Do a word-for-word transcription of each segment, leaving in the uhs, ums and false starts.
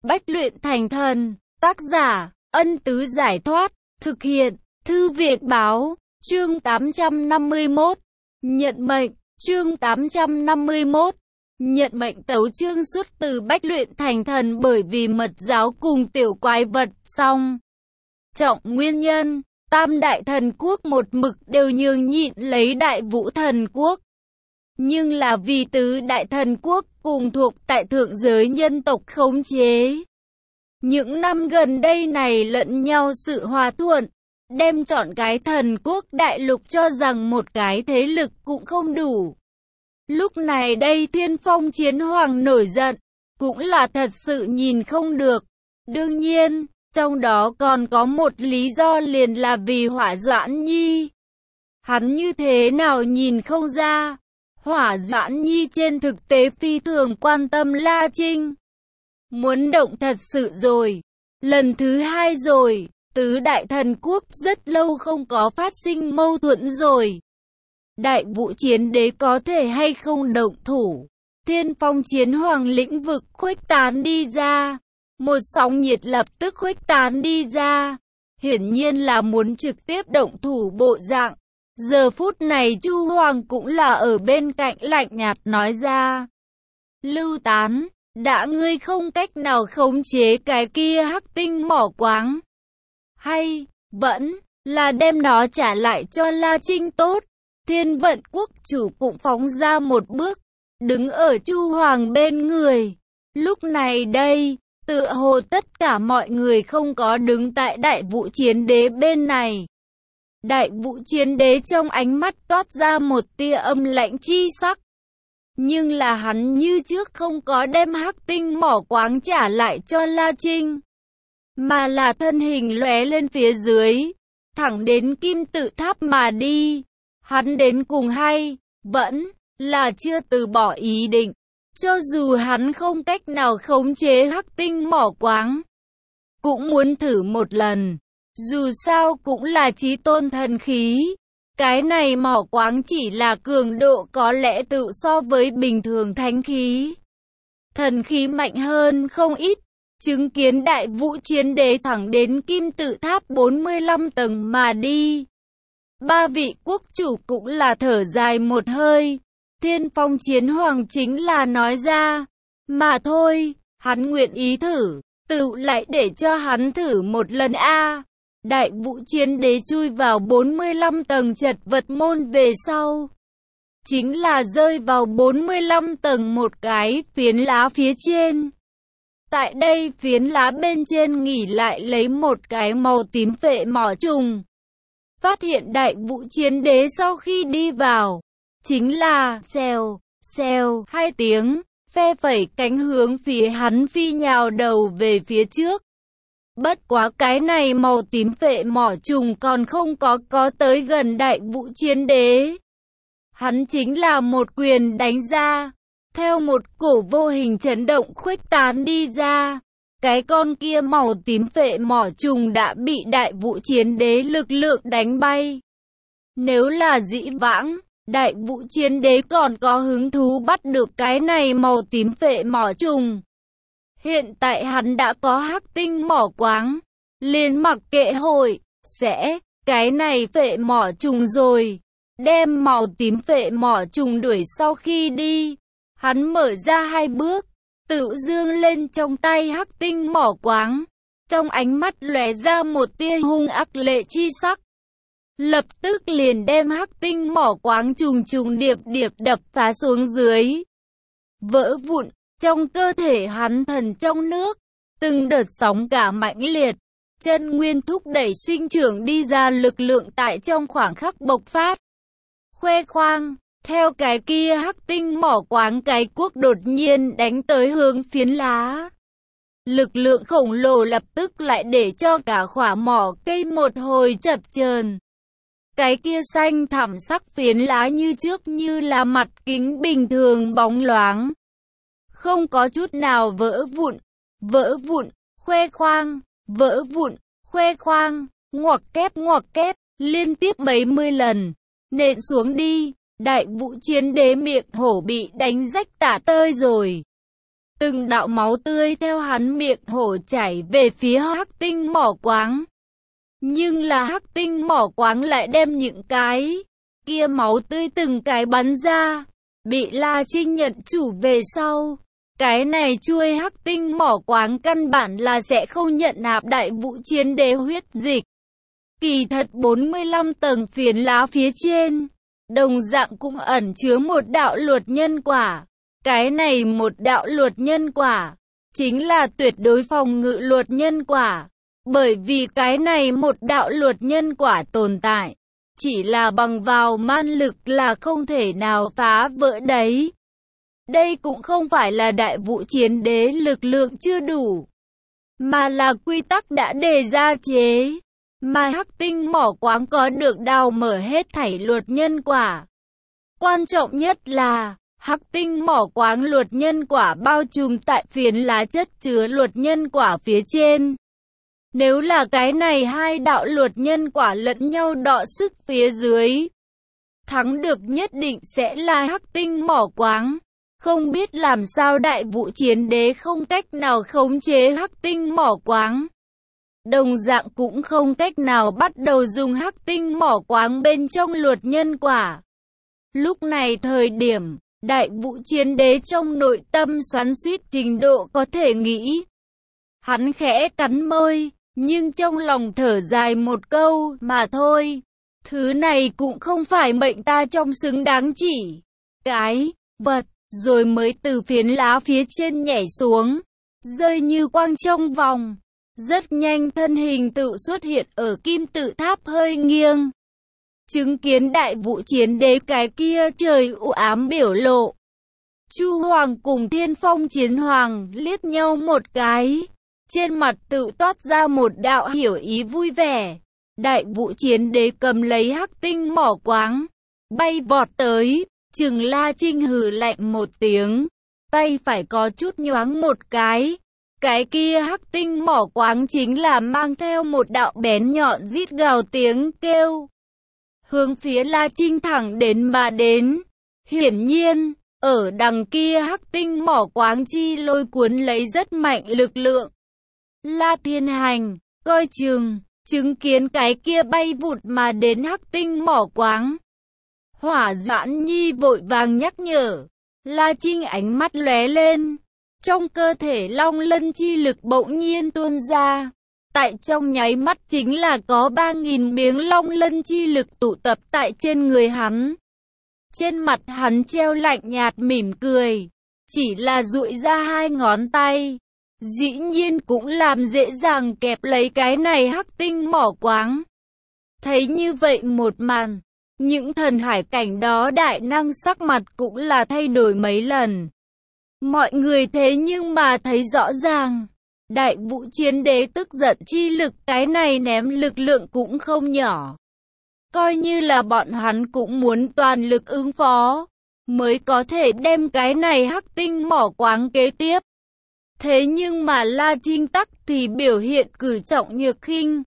Bách luyện thành thần. Tác giả, Ân Tứ Giải Thoát. Thực hiện, Thư Viện Báo. Chương tám trăm năm mươi mốt. Nhận mệnh. Chương tám trăm năm mươi mốt. Nhận mệnh tấu chương xuất từ Bách luyện thành thần bởi vì mật giáo cùng tiểu quái vật xong. Trọng nguyên nhân, tam đại thần quốc một mực đều nhường nhịn lấy đại vũ thần quốc. Nhưng là vì tứ đại thần quốc cùng thuộc tại thượng giới nhân tộc khống chế. Những năm gần đây này lẫn nhau sự hòa thuận, đem chọn cái thần quốc đại lục cho rằng một cái thế lực cũng không đủ. Lúc này đây Thiên Phong Chiến Hoàng nổi giận, cũng là thật sự nhìn không được. Đương nhiên, trong đó còn có một lý do liền là vì Hỏa Doãn Nhi. Hắn như thế nào nhìn không ra, Hỏa Doãn Nhi trên thực tế phi thường quan tâm La Trinh. Muốn động thật sự rồi, lần thứ hai rồi, tứ đại thần quốc rất lâu không có phát sinh mâu thuẫn rồi. Đại vũ chiến đế có thể hay không động thủ, Thiên Phong Chiến Hoàng lĩnh vực khuếch tán đi ra. Một sóng nhiệt lập tức khuếch tán đi ra, hiển nhiên là muốn trực tiếp động thủ bộ dạng. Giờ phút này Chu Hoàng cũng là ở bên cạnh lạnh nhạt nói ra. Lưu Tán, đã ngươi không cách nào khống chế cái kia hắc tinh mỏ quáng, hay vẫn là đem nó trả lại cho La Trinh tốt. Thiên Vận quốc chủ cũng phóng ra một bước, đứng ở Chu Hoàng bên người. Lúc này đây, tựa hồ tất cả mọi người không có đứng tại đại vũ chiến đế bên này. Đại vũ chiến đế trong ánh mắt toát ra một tia âm lãnh chi sắc. Nhưng là hắn như trước không có đem hắc tinh mỏ quáng trả lại cho La Trinh, mà là thân hình lóe lên phía dưới, thẳng đến kim tự tháp mà đi. Hắn đến cùng hay vẫn là chưa từ bỏ ý định. Cho dù hắn không cách nào khống chế hắc tinh mỏ quáng, cũng muốn thử một lần. Dù sao cũng là chí tôn thần khí. Cái này mỏ quáng chỉ là cường độ có lẽ tự so với bình thường thánh khí. Thần khí mạnh hơn không ít. Chứng kiến đại vũ chiến đế thẳng đến kim tự tháp bốn mươi lăm tầng mà đi. Ba vị quốc chủ cũng là thở dài một hơi. Thiên Phong Chiến Hoàng chính là nói ra, mà thôi, hắn nguyện ý thử, tự lại để cho hắn thử một lần a. Đại vũ chiến đế chui vào bốn mươi lăm tầng chật vật môn về sau, chính là rơi vào bốn mươi lăm tầng một cái phiến lá phía trên. Tại đây phiến lá bên trên nghỉ lại lấy một cái màu tím phệ mỏ trùng. Phát hiện đại vũ chiến đế sau khi đi vào, chính là xèo, xèo hai tiếng, phe phẩy cánh hướng phía hắn phi nhào đầu về phía trước. Bất quá cái này màu tím phệ mỏ trùng còn không có có tới gần đại vũ chiến đế. Hắn chính là một quyền đánh ra, theo một cổ vô hình chấn động khuếch tán đi ra. Cái con kia màu tím phệ mỏ trùng đã bị đại vũ chiến đế lực lượng đánh bay. Nếu là dĩ vãng, đại vũ chiến đế còn có hứng thú bắt được cái này màu tím phệ mỏ trùng. Hiện tại hắn đã có hắc tinh mỏ quáng, liền mặc kệ hội, sẽ, cái này phệ mỏ trùng rồi. Đem màu tím phệ mỏ trùng đuổi sau khi đi, hắn mở ra hai bước, tự dương lên trong tay hắc tinh mỏ quáng. Trong ánh mắt lóe ra một tia hung ác lệ chi sắc. Lập tức liền đem hắc tinh mỏ quáng trùng trùng điệp điệp đập phá xuống dưới. Vỡ vụn, trong cơ thể hắn thần trong nước, từng đợt sóng cả mãnh liệt. Chân nguyên thúc đẩy sinh trưởng đi ra lực lượng tại trong khoảng khắc bộc phát. Khoe khoang, theo cái kia hắc tinh mỏ quáng cái cuốc đột nhiên đánh tới hướng phiến lá. Lực lượng khổng lồ lập tức lại để cho cả khỏa mỏ cây một hồi chập chờn. Cái kia xanh thẳm sắc phiến lá như trước như là mặt kính bình thường bóng loáng, không có chút nào vỡ vụn, vỡ vụn, khoe khoang, vỡ vụn, khoe khoang, ngoặc kép ngoặc kép, liên tiếp mấy mươi lần, nện xuống đi. Đại vũ chiến đế miệng hổ bị đánh rách tả tơi rồi. Từng đạo máu tươi theo hắn miệng hổ chảy về phía Hắc Tinh mỏ quáng. Nhưng là Hắc Tinh mỏ quáng lại đem những cái kia máu tươi từng cái bắn ra, bị La Trinh nhận chủ về sau. Cái này chuôi Hắc Tinh mỏ quáng căn bản là sẽ không nhận nạp Đại Vũ Chiến Đế huyết dịch. Kỳ thật bốn mươi lăm tầng phiến lá phía trên, đồng dạng cũng ẩn chứa một đạo luật nhân quả. Cái này một đạo luật nhân quả, chính là tuyệt đối phòng ngự luật nhân quả. Bởi vì cái này một đạo luật nhân quả tồn tại, chỉ là bằng vào man lực là không thể nào phá vỡ đấy. Đây cũng không phải là Đại Vũ Chiến Đế lực lượng chưa đủ, mà là quy tắc đã đề ra chế. Mà Hắc Tinh mỏ quáng có được đào mở hết thảy luật nhân quả. Quan trọng nhất là Hắc Tinh mỏ quáng luật nhân quả bao trùm tại phiến lá chất chứa luật nhân quả phía trên. Nếu là cái này hai đạo luật nhân quả lẫn nhau đọ sức phía dưới, thắng được nhất định sẽ là Hắc Tinh mỏ quáng. Không biết làm sao Đại Vũ Chiến Đế không cách nào khống chế Hắc Tinh mỏ quáng. Đồng dạng cũng không cách nào bắt đầu dùng Hắc Tinh mỏ quáng bên trong luật nhân quả. Lúc này thời điểm, Đại Vũ Chiến Đế trong nội tâm xoắn xuýt trình độ có thể nghĩ. Hắn khẽ cắn môi, nhưng trong lòng thở dài một câu mà thôi. Thứ này cũng không phải mệnh ta trong xứng đáng chỉ. Cái vật rồi mới từ phiến lá phía trên nhảy xuống, rơi như quang trong vòng. Rất nhanh thân hình tự xuất hiện ở kim tự tháp hơi nghiêng. Chứng kiến Đại Vũ Chiến Đế cái kia trời u ám biểu lộ. Chu Hoàng cùng Thiên Phong Chiến Hoàng liếc nhau một cái. Trên mặt tự toát ra một đạo hiểu ý vui vẻ. Đại Vũ Chiến Đế cầm lấy Hắc Tinh mỏ quáng, bay vọt tới, chừng La Trinh hừ lạnh một tiếng. Tay phải có chút nhoáng một cái. Cái kia Hắc Tinh mỏ quáng chính là mang theo một đạo bén nhọn rít gào tiếng kêu, hướng phía La Trinh thẳng đến mà đến. Hiển nhiên, ở đằng kia Hắc Tinh mỏ quáng chi lôi cuốn lấy rất mạnh lực lượng. La Thiên Hành, coi chừng, chứng kiến cái kia bay vụt mà đến Hắc Tinh mỏ quáng. Hỏa Doãn Nhi vội vàng nhắc nhở. La Trinh ánh mắt lóe lên. Trong cơ thể long lân chi lực bỗng nhiên tuôn ra. Tại trong nháy mắt chính là có ba nghìn miếng long lân chi lực tụ tập tại trên người hắn. Trên mặt hắn treo lạnh nhạt mỉm cười. Chỉ là duỗi ra hai ngón tay. Dĩ nhiên cũng làm dễ dàng kẹp lấy cái này Hắc Tinh mỏ quáng. Thấy như vậy một màn, những thần hải cảnh đó đại năng sắc mặt cũng là thay đổi mấy lần. Mọi người thế nhưng mà thấy rõ ràng, Đại Vũ Chiến Đế tức giận chi lực cái này ném lực lượng cũng không nhỏ. Coi như là bọn hắn cũng muốn toàn lực ứng phó, mới có thể đem cái này Hắc Tinh mỏ quáng kế tiếp. Thế nhưng mà La Trinh Tắc thì biểu hiện cử trọng nhược khinh.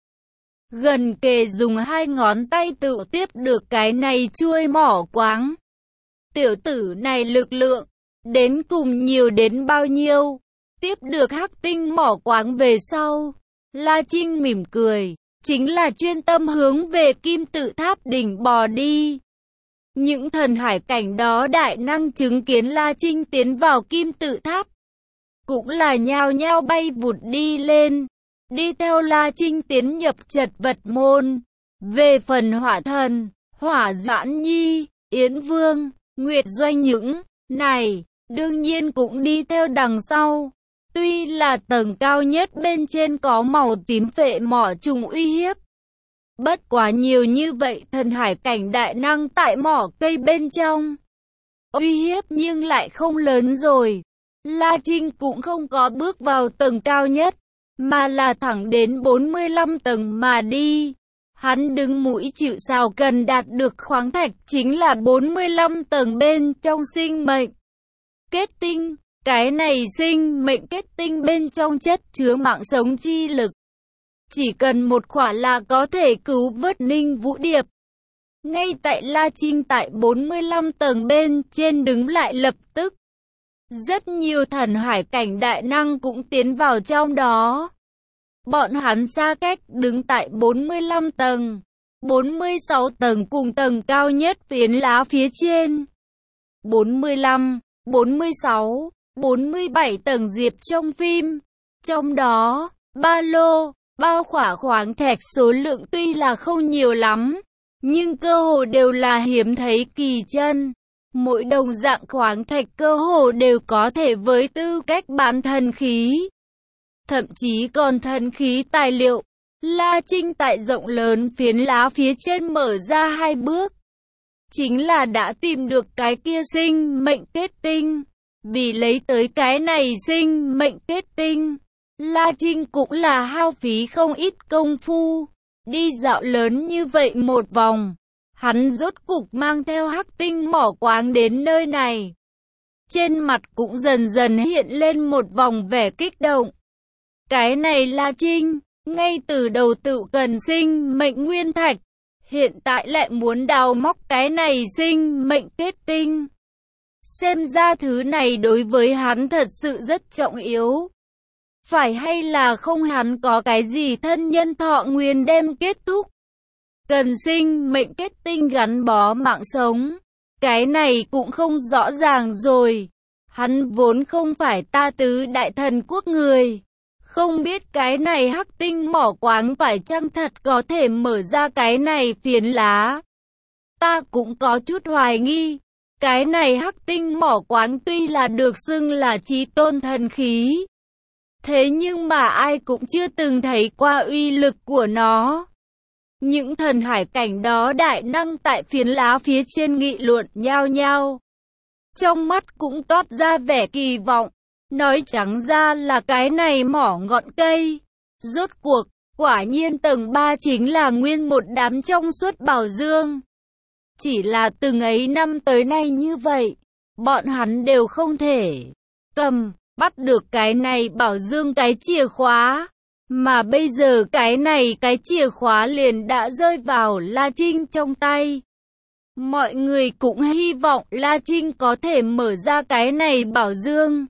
Gần kề dùng hai ngón tay tự tiếp được cái này chuôi mỏ quáng. Tiểu tử này lực lượng đến cùng nhiều đến bao nhiêu? Tiếp được Hắc Tinh mỏ quáng về sau, La Trinh mỉm cười, chính là chuyên tâm hướng về kim tự tháp đỉnh bò đi. Những thần hải cảnh đó đại năng chứng kiến La Trinh tiến vào kim tự tháp, cũng là nhao nhao bay vụt đi lên, đi theo La Trinh tiến nhập chật vật môn. Về phần Hỏa Thần, Hỏa Doãn Nhi, Yến Vương, Nguyệt Doanh những này, đương nhiên cũng đi theo đằng sau. Tuy là tầng cao nhất bên trên có màu tím phệ mỏ trùng uy hiếp. Bất quá nhiều như vậy thần hải cảnh đại năng tại mỏ cây bên trong. Uy hiếp nhưng lại không lớn rồi. La Trinh cũng không có bước vào tầng cao nhất, mà là thẳng đến bốn mươi lăm tầng mà đi. Hắn đứng mũi chịu sào cần đạt được khoáng thạch chính là bốn mươi lăm tầng bên trong sinh mệnh kết tinh. Cái này sinh mệnh kết tinh bên trong chất chứa mạng sống chi lực. Chỉ cần một khỏa là có thể cứu vớt Ninh Vũ Điệp. Ngay tại La Trinh tại bốn mươi lăm tầng bên trên đứng lại lập tức. Rất nhiều thần hải cảnh đại năng cũng tiến vào trong đó. Bọn hắn xa cách đứng tại bốn mươi lăm tầng, bốn mươi sáu tầng cùng tầng cao nhất phiến lá phía trên. bốn mươi lăm, bốn mươi sáu, bốn mươi bảy tầng diệp trong phim. Trong đó, ba lô, bao khỏa khoáng thạch số lượng tuy là không nhiều lắm, nhưng cơ hồ đều là hiếm thấy kỳ chân. Mỗi đồng dạng khoáng thạch cơ hồ đều có thể với tư cách bán thần khí. Thậm chí còn thần khí tài liệu. La Trinh tại rộng lớn phiến lá phía trên mở ra hai bước. Chính là đã tìm được cái kia sinh mệnh kết tinh. Vì lấy tới cái này sinh mệnh kết tinh, La Trinh cũng là hao phí không ít công phu. Đi dạo lớn như vậy một vòng, hắn rốt cục mang theo hắc tinh mỏ quáng đến nơi này. Trên mặt cũng dần dần hiện lên một vòng vẻ kích động. Cái này La Trinh, ngay từ đầu tự cần sinh mệnh nguyên thạch, hiện tại lại muốn đào móc cái này sinh mệnh kết tinh. Xem ra thứ này đối với hắn thật sự rất trọng yếu. Phải hay là không, hắn có cái gì thân nhân thọ nguyên đem kết thúc. Cần sinh mệnh kết tinh gắn bó mạng sống. Cái này cũng không rõ ràng rồi. Hắn vốn không phải ta tứ đại thần quốc người. Không biết cái này hắc tinh mỏ quáng phải chăng thật có thể mở ra cái này phiến lá. Ta cũng có chút hoài nghi. Cái này hắc tinh mỏ quáng tuy là được xưng là chí tôn thần khí. Thế nhưng mà ai cũng chưa từng thấy qua uy lực của nó. Những thần hải cảnh đó đại năng tại phiến lá phía trên nghị luận nhao nhao. Trong mắt cũng toát ra vẻ kỳ vọng. Nói trắng ra là cái này mỏ ngọn cây. Rốt cuộc, quả nhiên tầng ba chính là nguyên một đám trong suốt bảo dương. Chỉ là từng ấy năm tới nay như vậy, bọn hắn đều không thể cầm, bắt được cái này bảo dương cái chìa khóa. Mà bây giờ cái này cái chìa khóa liền đã rơi vào La Trinh trong tay. Mọi người cũng hy vọng La Trinh có thể mở ra cái này bảo dương.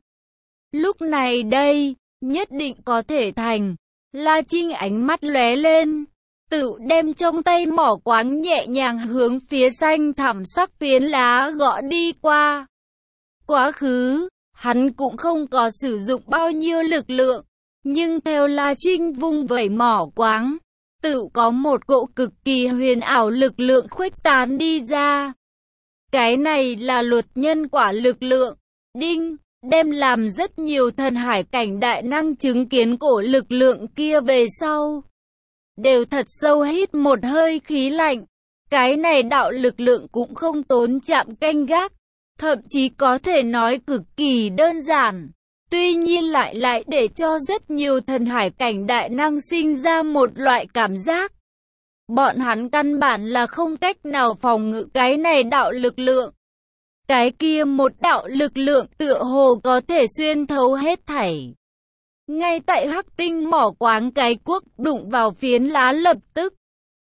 Lúc này đây, nhất định có thể thành. La Trinh ánh mắt lóe lên, tự đem trong tay mỏ quáng nhẹ nhàng hướng phía xanh thẳm sắc phiến lá gõ đi qua. Quá khứ, hắn cũng không có sử dụng bao nhiêu lực lượng, nhưng theo La Trinh vung vẩy mỏ quáng, tự có một cỗ cực kỳ huyền ảo lực lượng khuếch tán đi ra. Cái này là luật nhân quả lực lượng. Đinh, đem làm rất nhiều thần hải cảnh đại năng chứng kiến cổ lực lượng kia về sau. Đều thật sâu hít một hơi khí lạnh. Cái này đạo lực lượng cũng không tốn chạm canh gác, thậm chí có thể nói cực kỳ đơn giản. Tuy nhiên lại lại để cho rất nhiều thần hải cảnh đại năng sinh ra một loại cảm giác. Bọn hắn căn bản là không cách nào phòng ngự cái này đạo lực lượng. Cái kia một đạo lực lượng tựa hồ có thể xuyên thấu hết thảy. Ngay tại hắc tinh mỏ quáng cái cuốc đụng vào phiến lá lập tức.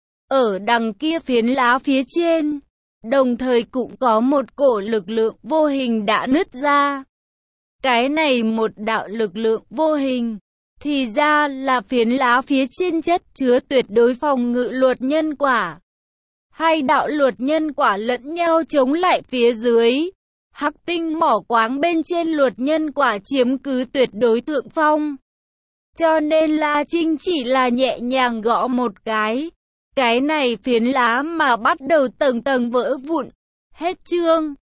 Ở đằng kia phiến lá phía trên, đồng thời cũng có một cổ lực lượng vô hình đã nứt ra. Cái này một đạo lực lượng vô hình, thì ra là phiến lá phía trên chất chứa tuyệt đối phòng ngự luật nhân quả. Hai đạo luật nhân quả lẫn nhau chống lại phía dưới. Hắc tinh mỏ quáng bên trên luật nhân quả chiếm cứ tuyệt đối thượng phong. Cho nên La Trinh chỉ là nhẹ nhàng gõ một cái. Cái này phiến lá mà bắt đầu tầng tầng vỡ vụn. Hết chương.